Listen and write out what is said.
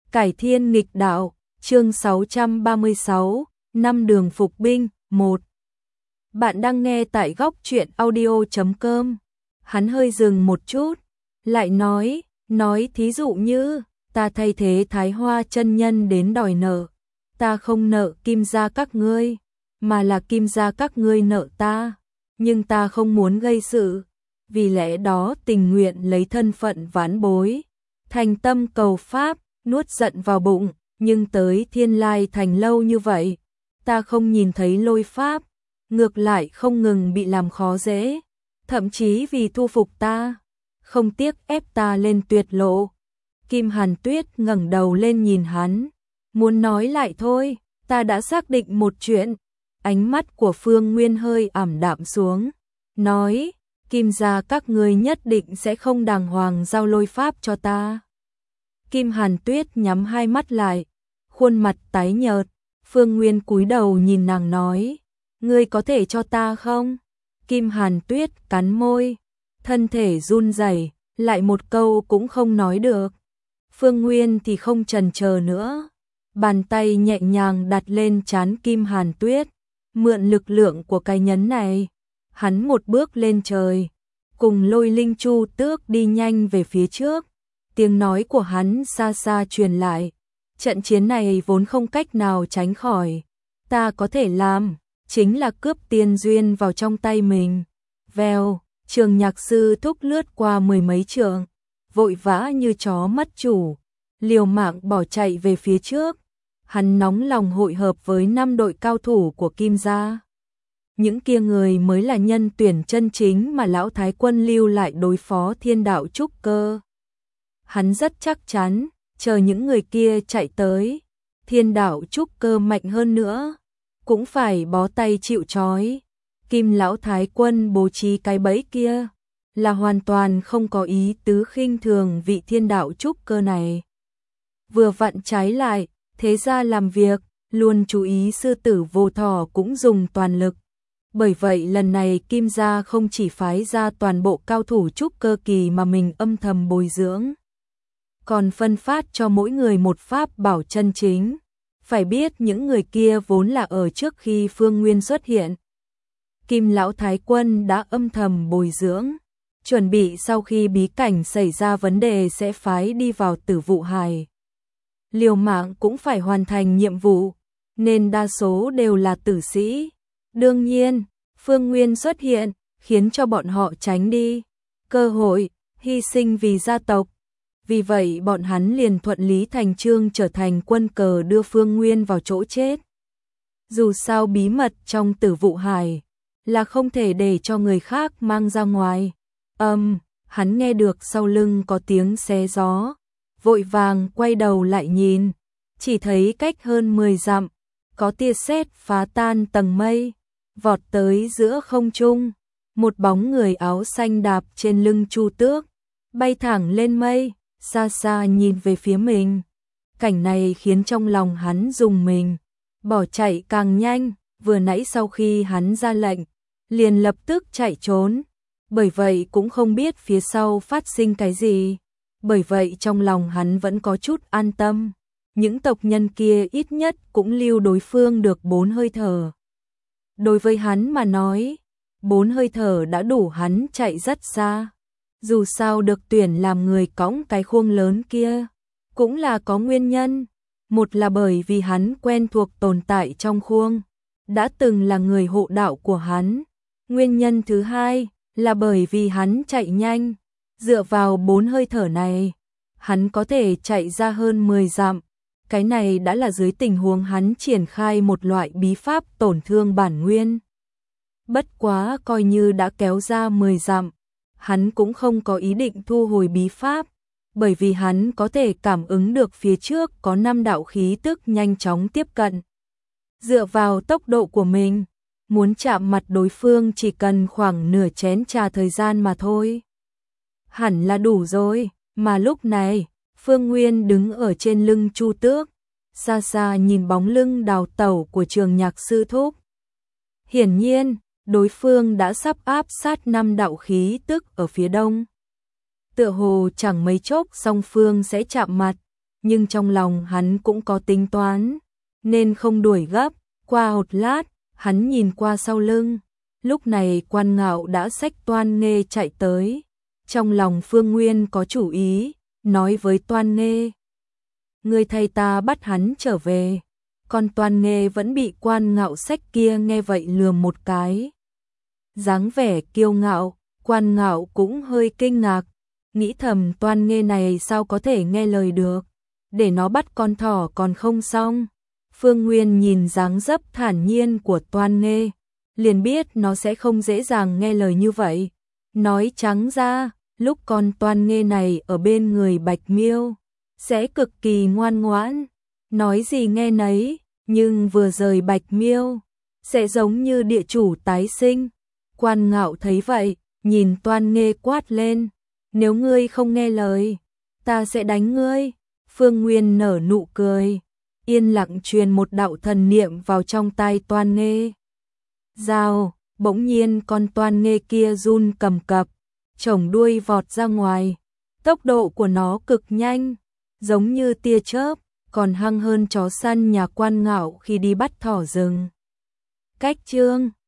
Cải thiên nghịch đạo, chương 636, năm đường phục binh, 1. Bạn đang nghe tại góc truyện audio.com. Hắn hơi dừng một chút, lại nói thí dụ như, ta thay thế Thái Hoa chân nhân đến đòi nợ, ta không nợ Kim gia các ngươi, mà là Kim gia các ngươi nợ ta, nhưng ta không muốn gây sự, vì lẽ đó tình nguyện lấy thân phận vãn bối, thành tâm cầu pháp, nuốt giận vào bụng, nhưng tới Thiên Lai Thành lâu như vậy, ta không nhìn thấy lôi pháp, ngược lại không ngừng bị làm khó dễ, thậm chí vì thu phục ta, không tiếc ép ta lên tuyệt lộ. Kim Hàn Tuyết ngẩng đầu lên nhìn hắn, muốn nói lại thôi, ta đã xác định một chuyện. Ánh mắt của Phương Nguyên hơi ảm đạm xuống, nói, Kim gia các ngươi nhất định sẽ không đàng hoàng giao lôi pháp cho ta. Kim Hàn Tuyết nhắm hai mắt lại, khuôn mặt tái nhợt, Phương Nguyên cúi đầu nhìn nàng nói, ngươi có thể cho ta không? Kim Hàn Tuyết cắn môi, thân thể run rẩy, lại một câu cũng không nói được. Phương Nguyên thì không chần chờ nữa, bàn tay nhẹ nhàng đặt lên trán Kim Hàn Tuyết, mượn lực lượng của cái nhấn này, hắn một bước lên trời, cùng Lôi Linh Chu Tước đi nhanh về phía trước. Tiếng nói của hắn xa xa truyền lại, trận chiến này vốn không cách nào tránh khỏi, ta có thể làm, chính là cướp tiên duyên vào trong tay mình. Vèo, Trường Nhạc Sư Thúc lướt qua mười mấy trượng, vội vã như chó mất chủ, liều mạng bỏ chạy về phía trước. Hắn nóng lòng hội hợp với 5 đội cao thủ của Kim gia. Những kia người mới là nhân tuyển chân chính mà lão Thái Quân lưu lại đối phó Thiên Đạo Trúc Cơ. Hắn rất chắc chắn, chờ những người kia chạy tới, Thiên Đạo Trúc Cơ mạnh hơn nữa, cũng phải bó tay chịu trói. Kim lão Thái Quân bố trí cái bẫy kia, là hoàn toàn không có ý tứ khinh thường vị Thiên Đạo Trúc Cơ này. Vừa vặn trái lại, thế ra làm việc, luôn chú ý sư tử vô thỏ cũng dùng toàn lực. Bởi vậy lần này Kim gia không chỉ phái ra toàn bộ cao thủ trúc cơ kỳ mà mình âm thầm bồi dưỡng, còn phân phát cho mỗi người một pháp bảo chân chính. Phải biết những người kia vốn là ở trước khi Phương Nguyên xuất hiện. Kim lão Thái Quân đã âm thầm bồi dưỡng, chuẩn bị sau khi bí cảnh xảy ra vấn đề sẽ phái đi vào Tử Vụ Hải. Liều mạng cũng phải hoàn thành nhiệm vụ, nên đa số đều là tử sĩ. Đương nhiên, Phương Nguyên xuất hiện, khiến cho bọn họ tránh đi cơ hội, hy sinh vì gia tộc. Vì vậy bọn hắn liền thuận lý thành chương trở thành quân cờ đưa Phương Nguyên vào chỗ chết. Dù sao bí mật trong Tử Vụ Hải là không thể để cho người khác mang ra ngoài. Hắn nghe được sau lưng có tiếng xé gió, vội vàng quay đầu lại nhìn, chỉ thấy cách hơn 10 dặm, có tia sét phá tan tầng mây, vọt tới giữa không trung, một bóng người áo xanh đạp trên lưng Chu Tước, bay thẳng lên mây, xa xa nhìn về phía mình. Cảnh này khiến trong lòng hắn rùng mình, bỏ chạy càng nhanh, vừa nãy sau khi hắn ra lệnh, liền lập tức chạy trốn, bởi vậy cũng không biết phía sau phát sinh cái gì. Bởi vậy trong lòng hắn vẫn có chút an tâm, những tộc nhân kia ít nhất cũng lưu đối phương được 4 hơi thở. Đối với hắn mà nói, 4 hơi thở đã đủ hắn chạy rất xa. Dù sao được tuyển làm người cõng cái khuôn lớn kia, cũng là có nguyên nhân. Một là bởi vì hắn quen thuộc tồn tại trong khuôn, đã từng là người hộ đạo của hắn. Nguyên nhân thứ hai là bởi vì hắn chạy nhanh. Dựa vào 4 hơi thở này, hắn có thể chạy ra hơn 10 dặm. Cái này đã là dưới tình huống hắn triển khai một loại bí pháp tổn thương bản nguyên. Bất quá coi như đã kéo ra 10 dặm, hắn cũng không có ý định thu hồi bí pháp, bởi vì hắn có thể cảm ứng được phía trước có 5 đạo khí tức nhanh chóng tiếp cận. Dựa vào tốc độ của mình, muốn chạm mặt đối phương chỉ cần khoảng nửa chén trà thời gian mà thôi. Hẳn là đủ rồi, mà lúc này, Phương Nguyên đứng ở trên lưng Chu Tước, xa xa nhìn bóng lưng đào tẩu của Trường Nhạc Sư Thúc. Hiển nhiên, đối phương đã sắp áp sát 5 đạo khí tức ở phía đông. Tựa hồ chẳng mấy chốc song phương sẽ chạm mặt, nhưng trong lòng hắn cũng có tính toán, nên không đuổi gấp. Qua một lát, hắn nhìn qua sau lưng, lúc này Quan Ngạo đã xách Toan Nghê chạy tới. Trong lòng Phương Nguyên có chủ ý, nói với Toan Nghê: "Ngươi thay ta bắt hắn trở về." Còn Toan Nghê vẫn bị Quan Ngạo xách kia nghe vậy lườm một cái. Dáng vẻ kiêu ngạo, Quan Ngạo cũng hơi kinh ngạc, nghĩ thầm Toan Nghê này sao có thể nghe lời được, để nó bắt con thỏ còn không xong. Phương Nguyên nhìn dáng dấp thản nhiên của Toan Nghê, liền biết nó sẽ không dễ dàng nghe lời như vậy. Nói trắng ra, lúc con Toan Nghê này ở bên người Bạch Miêu, sẽ cực kỳ ngoan ngoãn, nói gì nghe nấy, nhưng vừa rời Bạch Miêu, sẽ giống như địa chủ tái sinh. Quan Ngạo thấy vậy, nhìn Toan Nghê quát lên: "Nếu ngươi không nghe lời, ta sẽ đánh ngươi." Phương Nguyên nở nụ cười, yên lặng truyền một đạo thần niệm vào trong tai Toan Nghê. Rào, bỗng nhiên con Toan Nghê kia run cầm cập, chổng đuôi vọt ra ngoài. Tốc độ của nó cực nhanh, giống như tia chớp, còn hăng hơn chó săn nhà Quan Ngạo khi đi bắt thỏ rừng. Cách chương